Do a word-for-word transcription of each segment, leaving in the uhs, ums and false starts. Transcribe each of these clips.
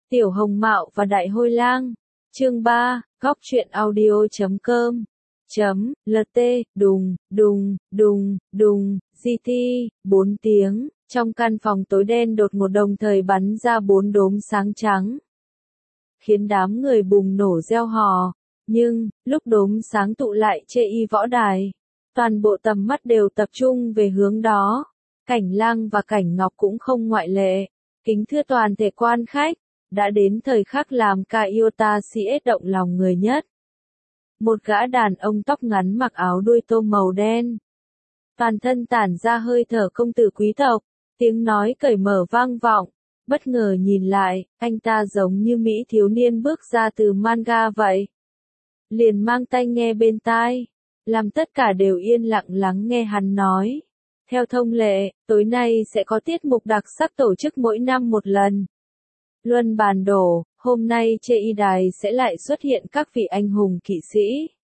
Tiểu Hồng Mạo và Đại Hôi Lang. Chương ba, góc truyện audio chấm com. Chấm, lt, đùng, đùng, đùng, đùng, gt, bốn tiếng, trong căn phòng tối đen đột ngột đồng thời bắn ra bốn đốm sáng trắng. Khiến đám người bùng nổ reo hò, nhưng, lúc đốm sáng tụ lại chê y võ đài, toàn bộ tầm mắt đều tập trung về hướng đó. Cảnh Lang và Cảnh Ngọc cũng không ngoại lệ. Kính thưa toàn thể quan khách, đã đến thời khắc làm ca iota cs động lòng người nhất. Một gã đàn ông tóc ngắn mặc áo đuôi tôm màu đen. Toàn thân tản ra hơi thở công tử quý tộc, tiếng nói cởi mở vang vọng. Bất ngờ nhìn lại, anh ta giống như mỹ thiếu niên bước ra từ manga vậy. Liền mang tai nghe bên tai, làm tất cả đều yên lặng lắng nghe hắn nói. Theo thông lệ, tối nay sẽ có tiết mục đặc sắc tổ chức mỗi năm một lần. Luân bàn đổ, hôm nay chê y đài sẽ lại xuất hiện các vị anh hùng kỵ sĩ.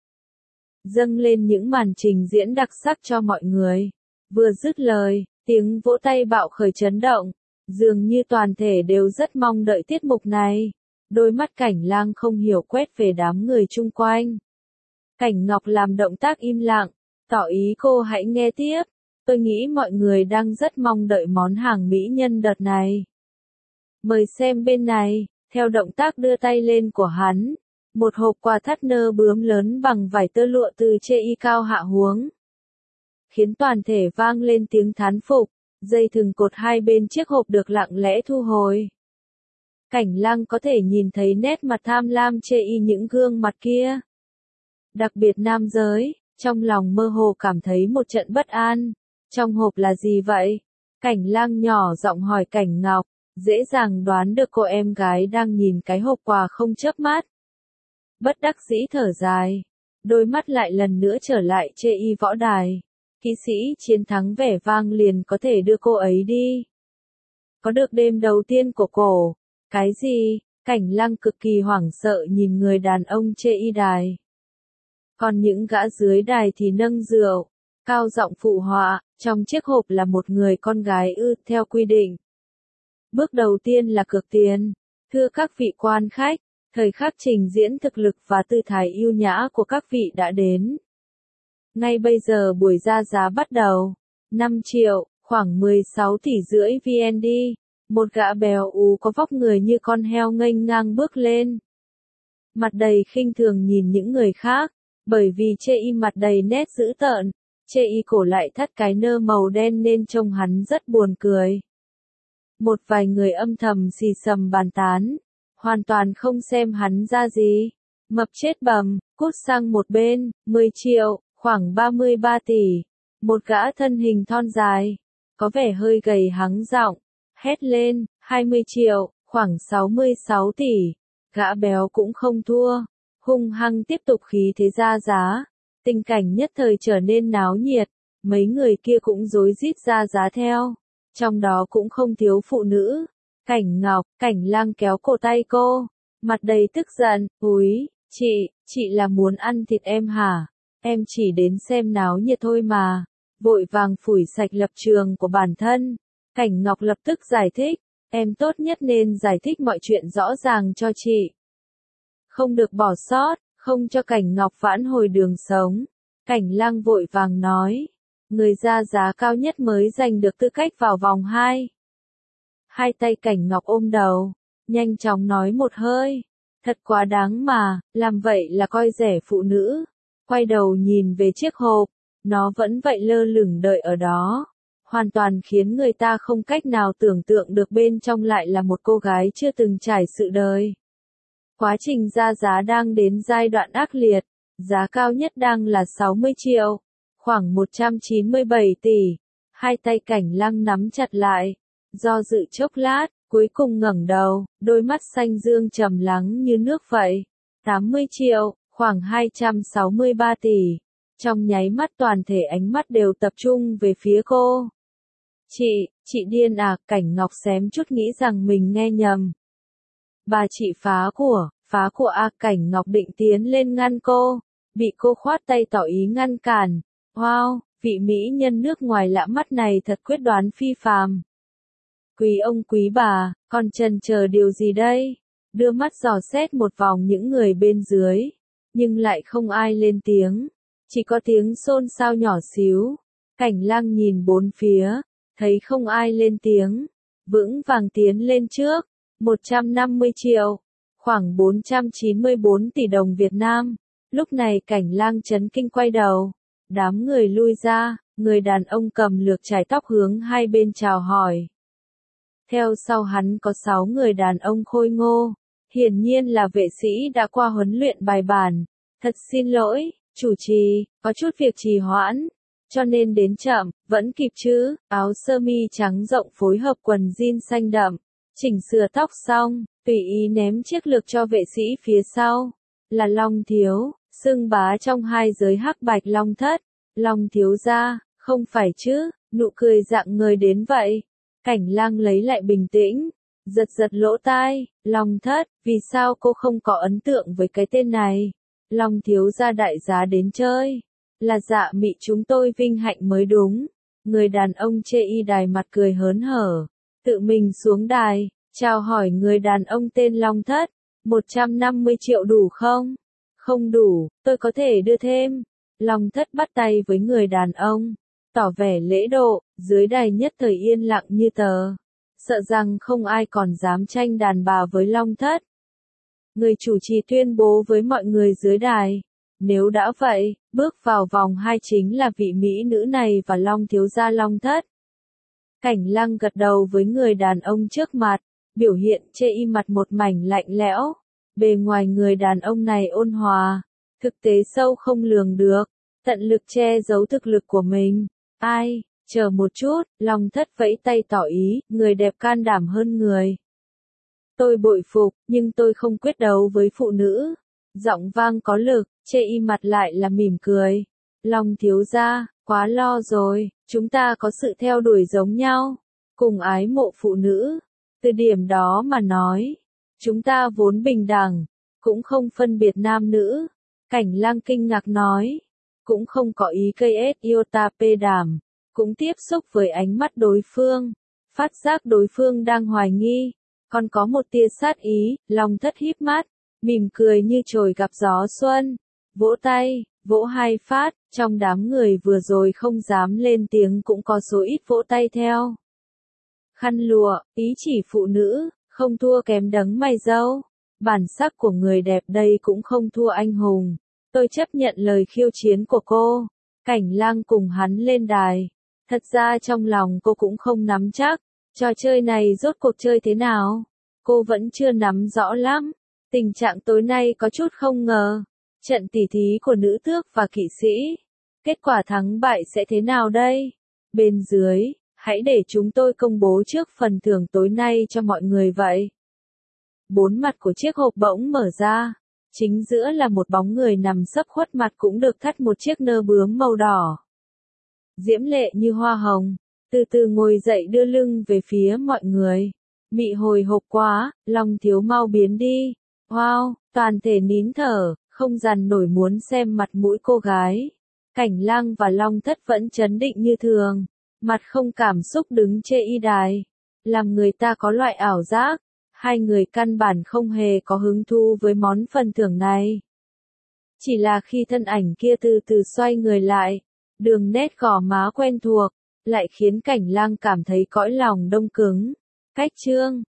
Dâng lên những màn trình diễn đặc sắc cho mọi người. Vừa dứt lời, tiếng vỗ tay bạo khởi chấn động. Dường như toàn thể đều rất mong đợi tiết mục này. Đôi mắt Cảnh Lang không hiểu quét về đám người chung quanh. Cảnh Ngọc làm động tác im lặng, tỏ ý cô hãy nghe tiếp. Tôi nghĩ mọi người đang rất mong đợi món hàng mỹ nhân đợt này. Mời xem bên này, theo động tác đưa tay lên của hắn. Một hộp quà thắt nơ bướm lớn bằng vải tơ lụa từ chê y cao hạ huống. Khiến toàn thể vang lên tiếng thán phục, dây thừng cột hai bên chiếc hộp được lặng lẽ thu hồi. Cảnh Lang có thể nhìn thấy nét mặt tham lam chê y những gương mặt kia. Đặc biệt nam giới, trong lòng mơ hồ cảm thấy một trận bất an. Trong hộp là gì vậy? Cảnh Lang nhỏ giọng hỏi Cảnh Ngọc, dễ dàng đoán được cô em gái đang nhìn cái hộp quà không chớp mắt. Bất đắc dĩ thở dài, đôi mắt lại lần nữa trở lại chê y võ đài. Kỵ sĩ chiến thắng vẻ vang liền có thể đưa cô ấy đi. Có được đêm đầu tiên của cổ. Cái gì? Cảnh Lang cực kỳ hoảng sợ nhìn người đàn ông chê y đài. Còn những gã dưới đài thì nâng rượu, cao giọng phụ họa, trong chiếc hộp là một người con gái ư, theo quy định. Bước đầu tiên là cược tiền. Thưa các vị quan khách, thời khắc trình diễn thực lực và tư thái yêu nhã của các vị đã đến. Ngay bây giờ buổi ra giá bắt đầu. năm triệu, khoảng mười sáu tỷ rưỡi vê en đê. Một gã béo ú có vóc người như con heo nghênh ngang bước lên. Mặt đầy khinh thường nhìn những người khác, bởi vì chê y mặt đầy nét dữ tợn. Chê y cổ lại thắt cái nơ màu đen nên trông hắn rất buồn cười. Một vài người âm thầm xì xầm bàn tán, hoàn toàn không xem hắn ra gì. Mập chết bầm, cút sang một bên. Mười triệu, khoảng ba mươi ba tỷ. Một gã thân hình thon dài, có vẻ hơi gầy hắng giọng, hét lên. Hai mươi triệu, khoảng sáu mươi sáu tỷ. Gã béo cũng không thua, hung hăng tiếp tục khí thế ra giá. Tình cảnh nhất thời trở nên náo nhiệt, mấy người kia cũng rối rít ra giá theo. Trong đó cũng không thiếu phụ nữ. Cảnh Ngọc, Cảnh Lang kéo cổ tay cô, mặt đầy tức giận, úi, chị, chị là muốn ăn thịt em hả? Em chỉ đến xem náo nhiệt thôi mà. Vội vàng phủi sạch lập trường của bản thân. Cảnh Ngọc lập tức giải thích, em tốt nhất nên giải thích mọi chuyện rõ ràng cho chị. Không được bỏ sót, không cho Cảnh Ngọc vãn hồi đường sống. Cảnh Lang vội vàng nói, người ra giá cao nhất mới giành được tư cách vào vòng hai. Hai tay Cảnh Ngọc ôm đầu, nhanh chóng nói một hơi, thật quá đáng mà, làm vậy là coi rẻ phụ nữ. Quay đầu nhìn về chiếc hộp, nó vẫn vậy lơ lửng đợi ở đó, hoàn toàn khiến người ta không cách nào tưởng tượng được bên trong lại là một cô gái chưa từng trải sự đời. Quá trình ra giá đang đến giai đoạn ác liệt, giá cao nhất đang là sáu mươi triệu, khoảng một trăm chín mươi bảy tỷ. Hai tay Cảnh Lang nắm chặt lại, do dự chốc lát, cuối cùng ngẩng đầu, đôi mắt xanh dương trầm lắng như nước vậy. tám mươi triệu, khoảng hai trăm sáu mươi ba tỷ. Trong nháy mắt toàn thể ánh mắt đều tập trung về phía cô. Chị, chị điên à? Cảnh Ngọc xém chút nghĩ rằng mình nghe nhầm. Bà chị phá của, phá của à? Cảnh Ngọc định tiến lên ngăn cô, bị cô khoát tay tỏ ý ngăn cản. Wow, vị mỹ nhân nước ngoài lạ mắt này thật quyết đoán phi phàm. Quý ông quý bà, còn chần chờ điều gì đây? đưa mắt dò xét một vòng những người bên dưới, nhưng lại không ai lên tiếng, chỉ có tiếng xôn xao nhỏ xíu. Cảnh Lang nhìn bốn phía, thấy không ai lên tiếng, vững vàng tiến lên trước, một trăm năm mươi triệu, khoảng bốn trăm chín mươi bốn tỷ đồng Việt Nam. Lúc này Cảnh Lang chấn kinh quay đầu, đám người lui ra, người đàn ông cầm lược chải tóc hướng hai bên chào hỏi. Theo sau hắn có sáu người đàn ông khôi ngô, hiển nhiên là vệ sĩ đã qua huấn luyện bài bản. Thật xin lỗi, chủ trì, có chút việc trì hoãn, cho nên đến chậm, vẫn kịp chứ. Áo sơ mi trắng rộng phối hợp quần jean xanh đậm, chỉnh sửa tóc xong, tùy ý ném chiếc lược cho vệ sĩ phía sau. Là Long thiếu, xưng bá trong hai giới hắc bạch Long thất. Long thiếu gia, không phải chứ, nụ cười rạng ngời đến vậy. Cảnh Lang lấy lại bình tĩnh, giật giật lỗ tai. Long thất, vì sao cô không có ấn tượng với cái tên này? Long thiếu gia đại giá đến chơi, là Dạ Mị chúng tôi vinh hạnh mới đúng. Người đàn ông chê y đài mặt cười hớn hở, tự mình xuống đài, chào hỏi người đàn ông tên Long thất. một trăm năm mươi triệu đủ không? Không đủ, tôi có thể đưa thêm. Long thất bắt tay với người đàn ông, tỏ vẻ lễ độ. Dưới đài nhất thời yên lặng như tờ, sợ rằng không ai còn dám tranh đàn bà với Long thất. Người chủ trì tuyên bố với mọi người dưới đài, nếu đã vậy, bước vào vòng hai chính là vị mỹ nữ này và Long thiếu gia Long thất. Cảnh Lang gật đầu với người đàn ông trước mặt, biểu hiện chê y mặt một mảnh lạnh lẽo. Bề ngoài người đàn ông này ôn hòa, thực tế sâu không lường được, tận lực che giấu thực lực của mình. Ai, chờ một chút, Long thất vẫy tay tỏ ý, người đẹp can đảm hơn người. Tôi bội phục, nhưng tôi không quyết đấu với phụ nữ. Giọng vang có lực, chê y mặt lại là mỉm cười. Long thiếu gia, quá lo rồi, chúng ta có sự theo đuổi giống nhau, cùng ái mộ phụ nữ. Từ điểm đó mà nói, chúng ta vốn bình đẳng, cũng không phân biệt nam nữ. Cảnh Lang kinh ngạc nói, cũng không có ý cây ết iota pê đảm, cũng tiếp xúc với ánh mắt đối phương, phát giác đối phương đang hoài nghi, còn có một tia sát ý. Long thất híp mắt, mỉm cười như chồi gặp gió xuân, vỗ tay, vỗ hai phát, trong đám người vừa rồi không dám lên tiếng cũng có số ít vỗ tay theo. Khăn lụa, ý chỉ phụ nữ, không thua kém đấng mày râu. Bản sắc của người đẹp đây cũng không thua anh hùng. Tôi chấp nhận lời khiêu chiến của cô. Cảnh Lang cùng hắn lên đài. Thật ra trong lòng cô cũng không nắm chắc, trò chơi này rốt cuộc chơi thế nào. Cô vẫn chưa nắm rõ lắm. Tình trạng tối nay có chút không ngờ. Trận tỉ thí của nữ tước và kỵ sĩ. Kết quả thắng bại sẽ thế nào đây? Bên dưới, hãy để chúng tôi công bố trước phần thưởng tối nay cho mọi người vậy. Bốn mặt của chiếc hộp bỗng mở ra. Chính giữa là một bóng người nằm sấp khuất mặt cũng được thắt một chiếc nơ bướm màu đỏ. Diễm lệ như hoa hồng, từ từ ngồi dậy đưa lưng về phía mọi người. Mị hồi hộp quá, Long thiếu mau biến đi. Wow, toàn thể nín thở, không dằn nổi muốn xem mặt mũi cô gái. Cảnh Lang và Long thất vẫn trấn định như thường, mặt không cảm xúc đứng chê y đài, làm người ta có loại ảo giác. Hai người căn bản không hề có hứng thú với món phần thưởng này. Chỉ là khi thân ảnh kia từ từ xoay người lại, đường nét gò má quen thuộc, lại khiến Cảnh Lang cảm thấy cõi lòng đông cứng. Cách chương